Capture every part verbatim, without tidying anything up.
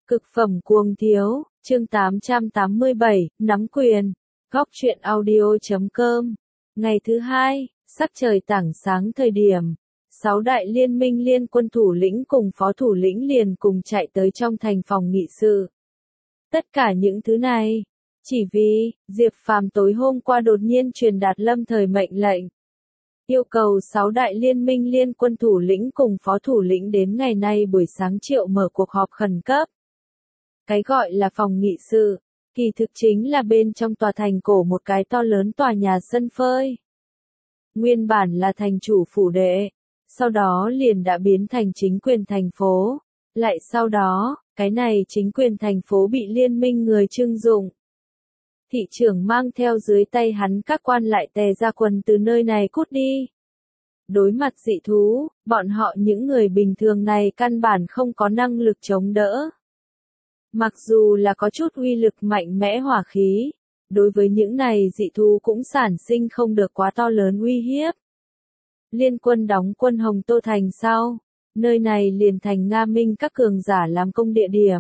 Cực phẩm cuồng thiếu, chương tám trăm tám mươi bảy, nắm quyền. Góc truyện audio chấm com. Ngày thứ hai, sắc trời tảng sáng thời điểm, sáu đại liên minh liên quân thủ lĩnh cùng phó thủ lĩnh liền cùng chạy tới trong thành phòng nghị sự. Tất cả những thứ này, chỉ vì, Diệp Phàm tối hôm qua đột nhiên truyền đạt lâm thời mệnh lệnh. Yêu cầu sáu đại liên minh liên quân thủ lĩnh cùng phó thủ lĩnh đến ngày nay buổi sáng triệu mở cuộc họp khẩn cấp. Cái gọi là phòng nghị sự, kỳ thực chính là bên trong tòa thành cổ một cái to lớn tòa nhà sân phơi. Nguyên bản là thành chủ phủ đệ, sau đó liền đã biến thành chính quyền thành phố, lại sau đó, cái này chính quyền thành phố bị liên minh người trưng dụng. Thị trưởng mang theo dưới tay hắn các quan lại tè ra quần từ nơi này cút đi. Đối mặt dị thú, bọn họ những người bình thường này căn bản không có năng lực chống đỡ. Mặc dù là có chút uy lực mạnh mẽ hỏa khí, đối với những này dị thú cũng sản sinh không được quá to lớn uy hiếp. Liên quân đóng quân Hồng Tô Thành sau, nơi này liền thành Nga Minh các cường giả làm công địa điểm.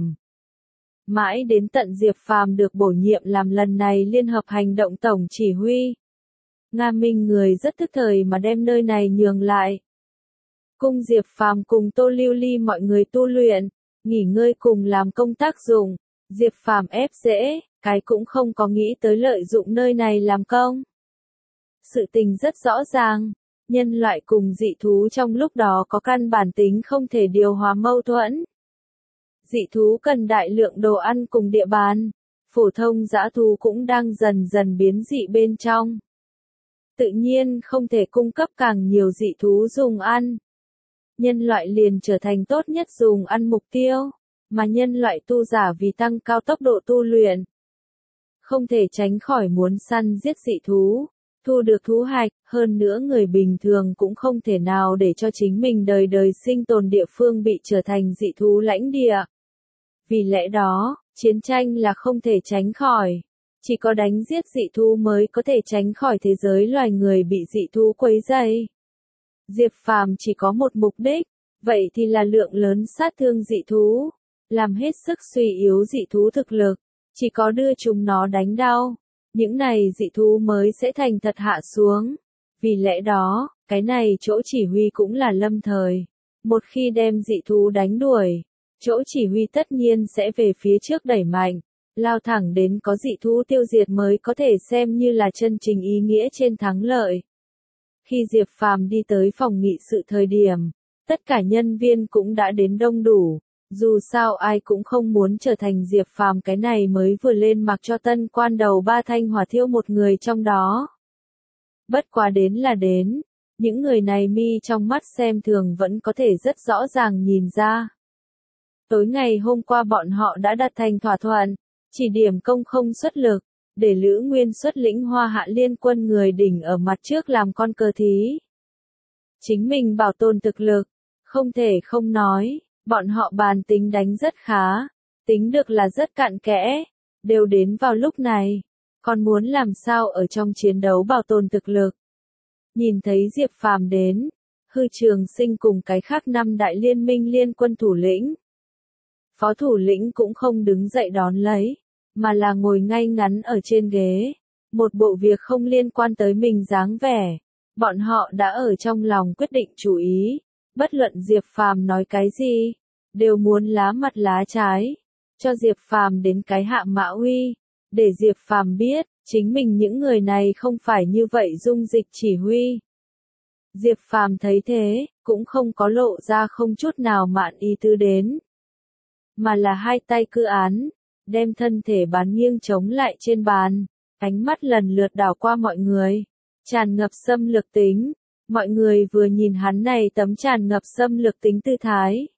Mãi đến tận Diệp Phàm được bổ nhiệm làm lần này liên hợp hành động tổng chỉ huy. Nga Minh người rất tức thời mà đem nơi này nhường lại. Cung Diệp Phàm cùng Tô Lưu Ly mọi người tu luyện, nghỉ ngơi cùng làm công tác dụng, Diệp Phàm ép dễ, cái cũng không có nghĩ tới lợi dụng nơi này làm công. Sự tình rất rõ ràng, nhân loại cùng dị thú trong lúc đó có căn bản tính không thể điều hòa mâu thuẫn. Dị thú cần đại lượng đồ ăn cùng địa bàn, phổ thông dã thú cũng đang dần dần biến dị bên trong. Tự nhiên không thể cung cấp càng nhiều dị thú dùng ăn. Nhân loại liền trở thành tốt nhất dùng ăn mục tiêu, mà nhân loại tu giả vì tăng cao tốc độ tu luyện. Không thể tránh khỏi muốn săn giết dị thú, thu được thú hạch, hơn nữa người bình thường cũng không thể nào để cho chính mình đời đời sinh tồn địa phương bị trở thành dị thú lãnh địa. Vì lẽ đó, chiến tranh là không thể tránh khỏi. Chỉ có đánh giết dị thú mới có thể tránh khỏi thế giới loài người bị dị thú quấy rầy. Diệp Phàm chỉ có một mục đích, vậy thì là lượng lớn sát thương dị thú, làm hết sức suy yếu dị thú thực lực, chỉ có đưa chúng nó đánh đau, những này dị thú mới sẽ thành thật hạ xuống. Vì lẽ đó, cái này chỗ chỉ huy cũng là lâm thời. Một khi đem dị thú đánh đuổi, chỗ chỉ huy tất nhiên sẽ về phía trước đẩy mạnh, lao thẳng đến có dị thú tiêu diệt mới có thể xem như là chân chính ý nghĩa trên thắng lợi. Khi Diệp Phàm đi tới phòng nghị sự thời điểm, tất cả nhân viên cũng đã đến đông đủ, dù sao ai cũng không muốn trở thành Diệp Phàm cái này mới vừa lên mặc cho tân quan đầu ba thanh hỏa thiêu một người trong đó. Bất quá đến là đến, những người này mi trong mắt xem thường vẫn có thể rất rõ ràng nhìn ra. Tối ngày hôm qua bọn họ đã đạt thành thỏa thuận, chỉ điểm công không xuất lực, để Lữ Nguyên xuất lĩnh Hoa Hạ liên quân người đỉnh ở mặt trước làm con cờ thí. Chính mình bảo tồn thực lực, không thể không nói, bọn họ bàn tính đánh rất khá, tính được là rất cặn kẽ, đều đến vào lúc này, còn muốn làm sao ở trong chiến đấu bảo tồn thực lực. Nhìn thấy Diệp Phàm đến, Hư Trường Sinh cùng cái khác năm đại liên minh liên quân thủ lĩnh. Phó thủ lĩnh cũng không đứng dậy đón lấy, mà là ngồi ngay ngắn ở trên ghế, một bộ việc không liên quan tới mình dáng vẻ. Bọn họ đã ở trong lòng quyết định chủ ý, bất luận Diệp Phàm nói cái gì, đều muốn lá mặt lá trái, cho Diệp Phàm đến cái hạ mã uy, để Diệp Phàm biết, chính mình những người này không phải như vậy dung dịch chỉ huy. Diệp Phàm thấy thế, cũng không có lộ ra không chút nào mạn ý tứ đến, mà là hai tay cư án, đem thân thể bán nghiêng chống lại trên bàn, ánh mắt lần lượt đảo qua mọi người, tràn ngập xâm lược tính. Mọi người vừa nhìn hắn này tấm tràn ngập xâm lược tính tư thái,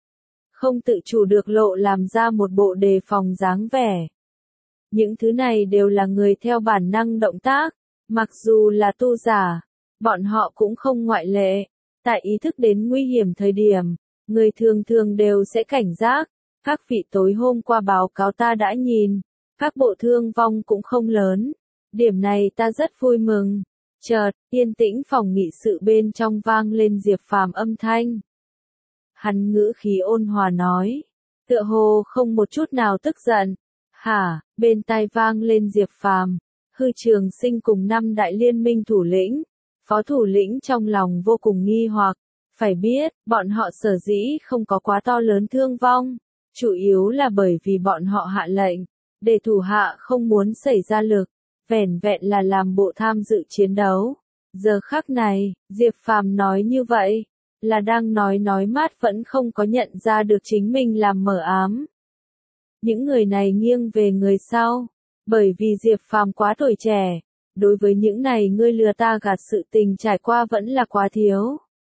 không tự chủ được lộ làm ra một bộ đề phòng dáng vẻ. Những thứ này đều là người theo bản năng động tác, mặc dù là tu giả, bọn họ cũng không ngoại lệ. Tại ý thức đến nguy hiểm thời điểm, người thường thường đều sẽ cảnh giác. Các vị tối hôm qua báo cáo ta đã nhìn, các bộ thương vong cũng không lớn, điểm này ta rất vui mừng. Chợt, yên tĩnh phòng nghị sự bên trong vang lên Diệp Phàm âm thanh. Hắn ngữ khí ôn hòa nói, tựa hồ không một chút nào tức giận. Hả, bên tai vang lên Diệp Phàm, Hư Trường Sinh cùng năm đại liên minh thủ lĩnh. Phó thủ lĩnh trong lòng vô cùng nghi hoặc, phải biết, bọn họ sở dĩ không có quá to lớn thương vong, chủ yếu là bởi vì bọn họ hạ lệnh, để thủ hạ không muốn xảy ra lực, vẻn vẹn là làm bộ tham dự chiến đấu. Giờ khắc này, Diệp Phàm nói như vậy, là đang nói nói mát vẫn không có nhận ra được chính mình làm mờ ám. Những người này nghiêng về người sau, bởi vì Diệp Phàm quá tuổi trẻ, đối với những này ngươi lừa ta gạt sự tình trải qua vẫn là quá thiếu.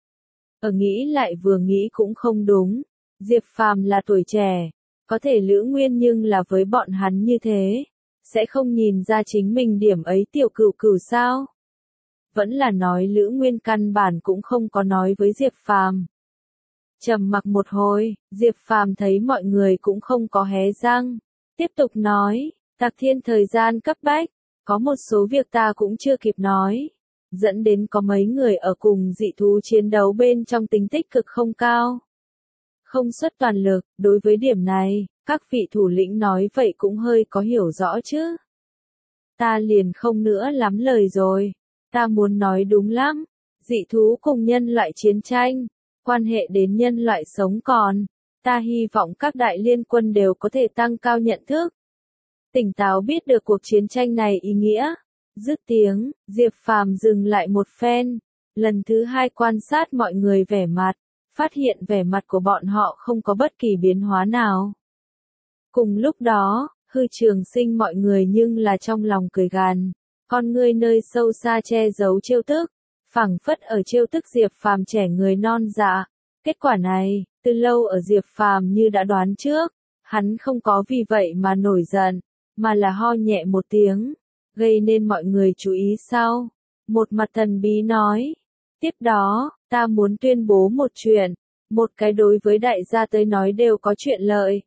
Ở nghĩ lại vừa nghĩ cũng không đúng, Diệp Phàm là tuổi trẻ, có thể Lữ Nguyên nhưng là với bọn hắn như thế, sẽ không nhìn ra chính mình điểm ấy tiểu cửu cửu sao? Vẫn là nói Lữ Nguyên căn bản cũng không có nói với Diệp Phàm. Trầm mặc một hồi, Diệp Phàm thấy mọi người cũng không có hé răng, tiếp tục nói, Tạc Thiên thời gian cấp bách, có một số việc ta cũng chưa kịp nói, dẫn đến có mấy người ở cùng dị thú chiến đấu bên trong tính tích cực không cao. Không xuất toàn lực, đối với điểm này, các vị thủ lĩnh nói vậy cũng hơi có hiểu rõ chứ. Ta liền không nữa lắm lời rồi, ta muốn nói đúng lắm, dị thú cùng nhân loại chiến tranh, quan hệ đến nhân loại sống còn, ta hy vọng các đại liên quân đều có thể tăng cao nhận thức. Tỉnh táo biết được cuộc chiến tranh này ý nghĩa. Dứt tiếng, Diệp Phàm dừng lại một phen, lần thứ hai quan sát mọi người vẻ mặt, phát hiện vẻ mặt của bọn họ không có bất kỳ biến hóa nào. Cùng lúc đó, Hư Trường Sinh mọi người nhưng là trong lòng cười gằn, con ngươi nơi sâu xa che giấu trêu tức, phảng phất ở trêu tức Diệp Phàm trẻ người non dạ. Kết quả này, từ lâu ở Diệp Phàm như đã đoán trước, hắn không có vì vậy mà nổi giận, mà là ho nhẹ một tiếng, gây nên mọi người chú ý sau. Một mặt thần bí nói, tiếp đó, ta muốn tuyên bố một chuyện, một cái đối với đại gia tới nói đều có chuyện lợi.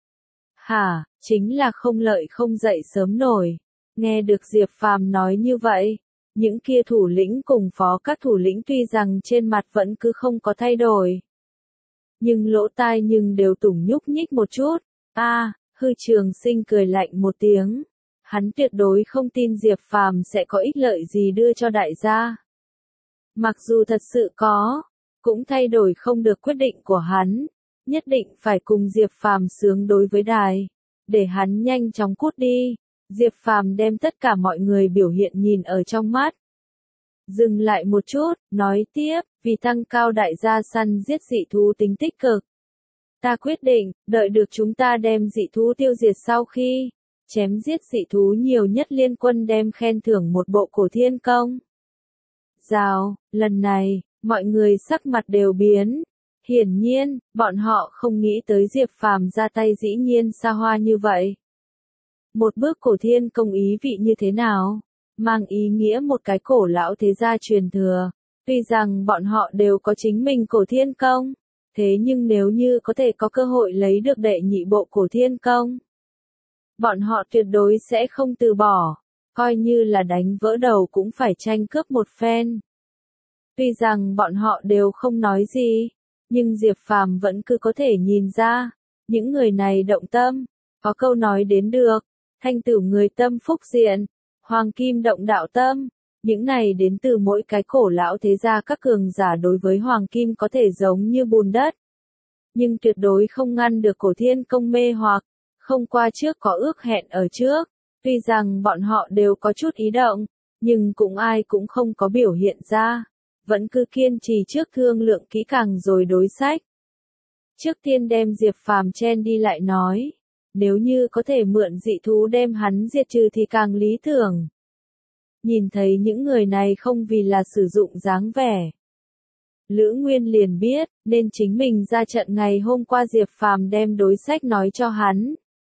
Hả, chính là không lợi không dậy sớm nổi. Nghe được Diệp Phàm nói như vậy, những kia thủ lĩnh cùng phó các thủ lĩnh tuy rằng trên mặt vẫn cứ không có thay đổi, nhưng lỗ tai nhưng đều tủng nhúc nhích một chút. A, à, Hư Trường Sinh cười lạnh một tiếng. Hắn tuyệt đối không tin Diệp Phàm sẽ có ích lợi gì đưa cho đại gia. Mặc dù thật sự có, cũng thay đổi không được quyết định của hắn, nhất định phải cùng Diệp Phàm sướng đối với đài, để hắn nhanh chóng cút đi. Diệp Phàm đem tất cả mọi người biểu hiện nhìn ở trong mắt. Dừng lại một chút, nói tiếp, vì tăng cao đại gia săn giết dị thú tính tích cực. Ta quyết định, đợi được chúng ta đem dị thú tiêu diệt sau khi chém giết dị thú nhiều nhất liên quân đem khen thưởng một bộ cổ thiên công. Rào, lần này, mọi người sắc mặt đều biến. Hiển nhiên, bọn họ không nghĩ tới Diệp Phàm ra tay dĩ nhiên xa hoa như vậy. Một bước cổ thiên công ý vị như thế nào? Mang ý nghĩa một cái cổ lão thế gia truyền thừa. Tuy rằng bọn họ đều có chính mình cổ thiên công, thế nhưng nếu như có thể có cơ hội lấy được đệ nhị bộ cổ thiên công, bọn họ tuyệt đối sẽ không từ bỏ, coi như là đánh vỡ đầu cũng phải tranh cướp một phen. Tuy rằng bọn họ đều không nói gì, nhưng Diệp Phàm vẫn cứ có thể nhìn ra, những người này động tâm, có câu nói đến được, thanh tửu người tâm phúc diện, hoàng kim động đạo tâm, những này đến từ mỗi cái cổ lão thế gia các cường giả đối với hoàng kim có thể giống như bùn đất, nhưng tuyệt đối không ngăn được cổ thiên công mê hoặc. Không qua trước có ước hẹn ở trước, tuy rằng bọn họ đều có chút ý động, nhưng cũng ai cũng không có biểu hiện ra, vẫn cứ kiên trì trước thương lượng kỹ càng rồi đối sách. Trước tiên đem Diệp Phàm chen đi lại nói, nếu như có thể mượn dị thú đem hắn diệt trừ thì càng lý tưởng. Nhìn thấy những người này không vì là sử dụng dáng vẻ, Lữ Nguyên liền biết, nên chính mình ra trận ngày hôm qua Diệp Phàm đem đối sách nói cho hắn.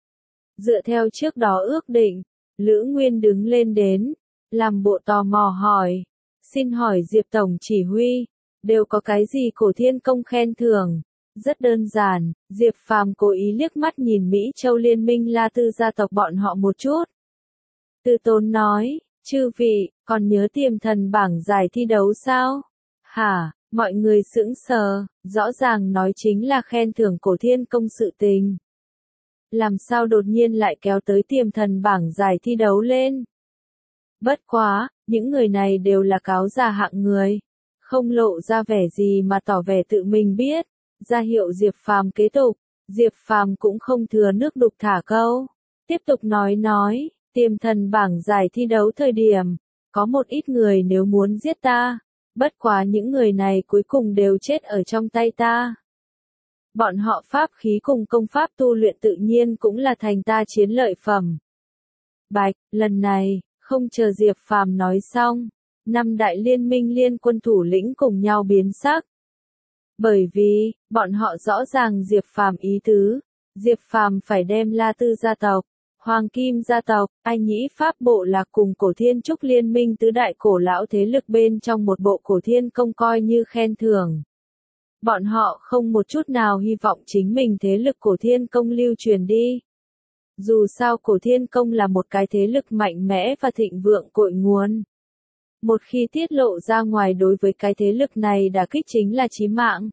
Dựa theo trước đó ước định, Lữ Nguyên đứng lên đến, làm bộ tò mò hỏi, xin hỏi Diệp Tổng chỉ huy, đều có cái gì cổ thiên công khen thưởng? Rất đơn giản, Diệp Phàm cố ý liếc mắt nhìn Mỹ Châu Liên minh La Tư gia tộc bọn họ một chút. Tư Tốn nói, chư vị, còn nhớ tiềm thần bảng giải thi đấu sao? Hả, Mọi người sững sờ, rõ ràng nói chính là khen thưởng Cổ Thiên Công sự tình. Làm sao đột nhiên lại kéo tới tiềm thần bảng giải thi đấu lên? Bất quá, những người này đều là cáo già hạng người, không lộ ra vẻ gì mà tỏ vẻ tự mình biết, ra hiệu Diệp Phàm kế tục. Diệp Phàm cũng không thừa nước đục thả câu, tiếp tục nói nói, tiềm thần bảng giải thi đấu thời điểm, có một ít người nếu muốn giết ta, bất quá những người này cuối cùng đều chết ở trong tay ta. Bọn họ pháp khí cùng công pháp tu luyện tự nhiên cũng là thành ta chiến lợi phẩm. Bạch, lần này, không chờ Diệp Phàm nói xong, năm đại liên minh liên quân thủ lĩnh cùng nhau biến sắc. Bởi vì, bọn họ rõ ràng Diệp Phàm ý tứ, Diệp Phàm phải đem La Tư gia tộc, Hoàng Kim gia tộc, Anh Nhĩ Pháp bộ lạc cùng Cổ Thiên Trúc liên minh tứ đại cổ lão thế lực bên trong một bộ Cổ Thiên Công coi như khen thưởng. Bọn họ không một chút nào hy vọng chính mình thế lực Cổ Thiên Công lưu truyền đi. Dù sao Cổ Thiên Công là một cái thế lực mạnh mẽ và thịnh vượng cội nguồn. Một khi tiết lộ ra ngoài đối với cái thế lực này đả kích chính là chí mạng.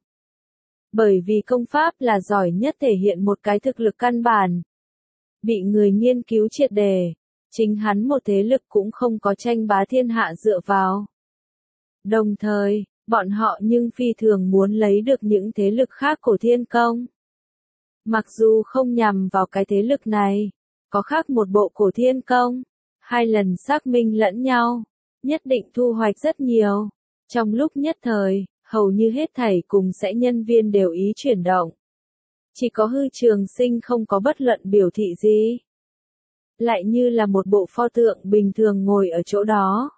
Bởi vì công pháp là giỏi nhất thể hiện một cái thực lực căn bản. Bị người nghiên cứu triệt đề, chính hắn một thế lực cũng không có tranh bá thiên hạ dựa vào. Đồng thời, bọn họ nhưng phi thường muốn lấy được những thế lực khác Cổ Thiên Công. Mặc dù không nhằm vào cái thế lực này, có khác một bộ Cổ Thiên Công, hai lần xác minh lẫn nhau, nhất định thu hoạch rất nhiều. Trong lúc nhất thời, hầu như hết thảy cùng sẽ nhân viên đều ý chuyển động. Chỉ có Hư Trường Sinh không có bất luận biểu thị gì. Lại như là một bộ pho tượng bình thường ngồi ở chỗ đó.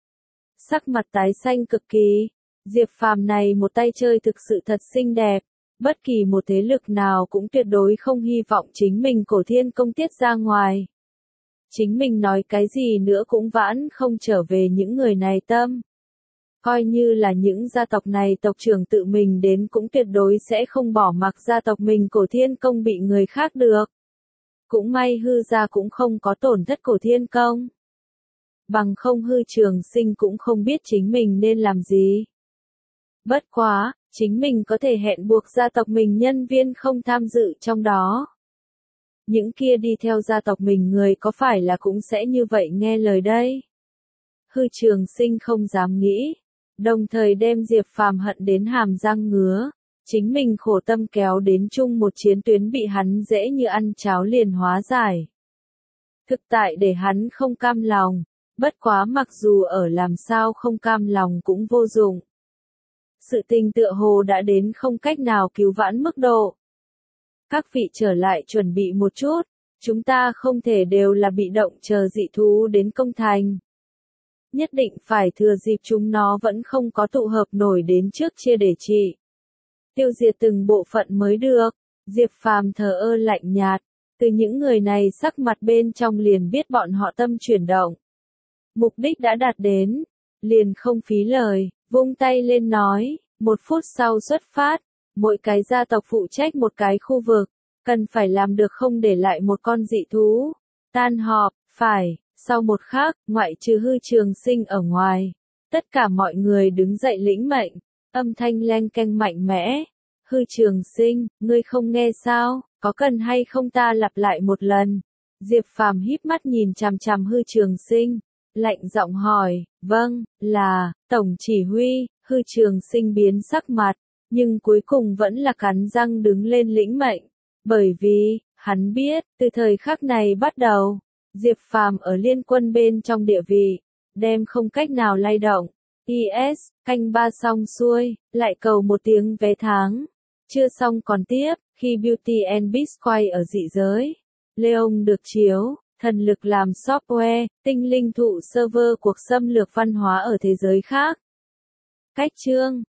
Sắc mặt tái xanh cực kỳ, Diệp Phàm này một tay chơi thực sự thật xinh đẹp. Bất kỳ một thế lực nào cũng tuyệt đối không hy vọng chính mình Cổ Thiên Công tiết ra ngoài. Chính mình nói cái gì nữa cũng vãn không trở về những người này tâm. Coi như là những gia tộc này tộc trưởng tự mình đến cũng tuyệt đối sẽ không bỏ mặc gia tộc mình Cổ Thiên Công bị người khác được. Cũng may Hư gia cũng không có tổn thất Cổ Thiên Công. Bằng không Hư Trường Sinh cũng không biết chính mình nên làm gì. Bất quá, chính mình có thể hẹn buộc gia tộc mình nhân viên không tham dự trong đó. Những kia đi theo gia tộc mình người có phải là cũng sẽ như vậy nghe lời đây? Hư Trường Sinh không dám nghĩ, đồng thời đem Diệp Phàm hận đến hàm răng ngứa, chính mình khổ tâm kéo đến chung một chiến tuyến bị hắn dễ như ăn cháo liền hóa giải. Thực tại để hắn không cam lòng, bất quá mặc dù ở làm sao không cam lòng cũng vô dụng. Sự tình tựa hồ đã đến không cách nào cứu vãn mức độ. Các vị trở lại chuẩn bị một chút, chúng ta không thể đều là bị động chờ dị thú đến công thành. Nhất định phải thừa dịp chúng nó vẫn không có tụ hợp nổi đến trước chia để trị. Tiêu diệt từng bộ phận mới được. Diệp Phàm thờ ơ lạnh nhạt, từ những người này sắc mặt bên trong liền biết bọn họ tâm chuyển động. Mục đích đã đạt đến, liền không phí lời, vung tay lên nói, một phút sau xuất phát, mỗi cái gia tộc phụ trách một cái khu vực, cần phải làm được không để lại một con dị thú. Tan họp, phải, sau một khắc, ngoại trừ Hư Trường Sinh ở ngoài, tất cả mọi người đứng dậy lĩnh mệnh, âm thanh leng keng mạnh mẽ. Hư Trường Sinh, ngươi không nghe sao, có cần hay không ta lặp lại một lần? Diệp Phàm híp mắt nhìn chằm chằm Hư Trường Sinh, lạnh giọng hỏi, vâng, là, tổng chỉ huy. Hư Trường Sinh biến sắc mặt, nhưng cuối cùng vẫn là cắn răng đứng lên lĩnh mệnh, bởi vì, hắn biết, từ thời khắc này bắt đầu, Diệp Phàm ở liên quân bên trong địa vị, đem không cách nào lay động. i ét, canh ba xong xuôi, lại cầu một tiếng vé tháng. Chưa xong còn tiếp, khi Beauty and Beast quay ở dị giới, Leon được chiếu, thần lực làm software, tinh linh thụ server cuộc xâm lược văn hóa ở thế giới khác. Cách chương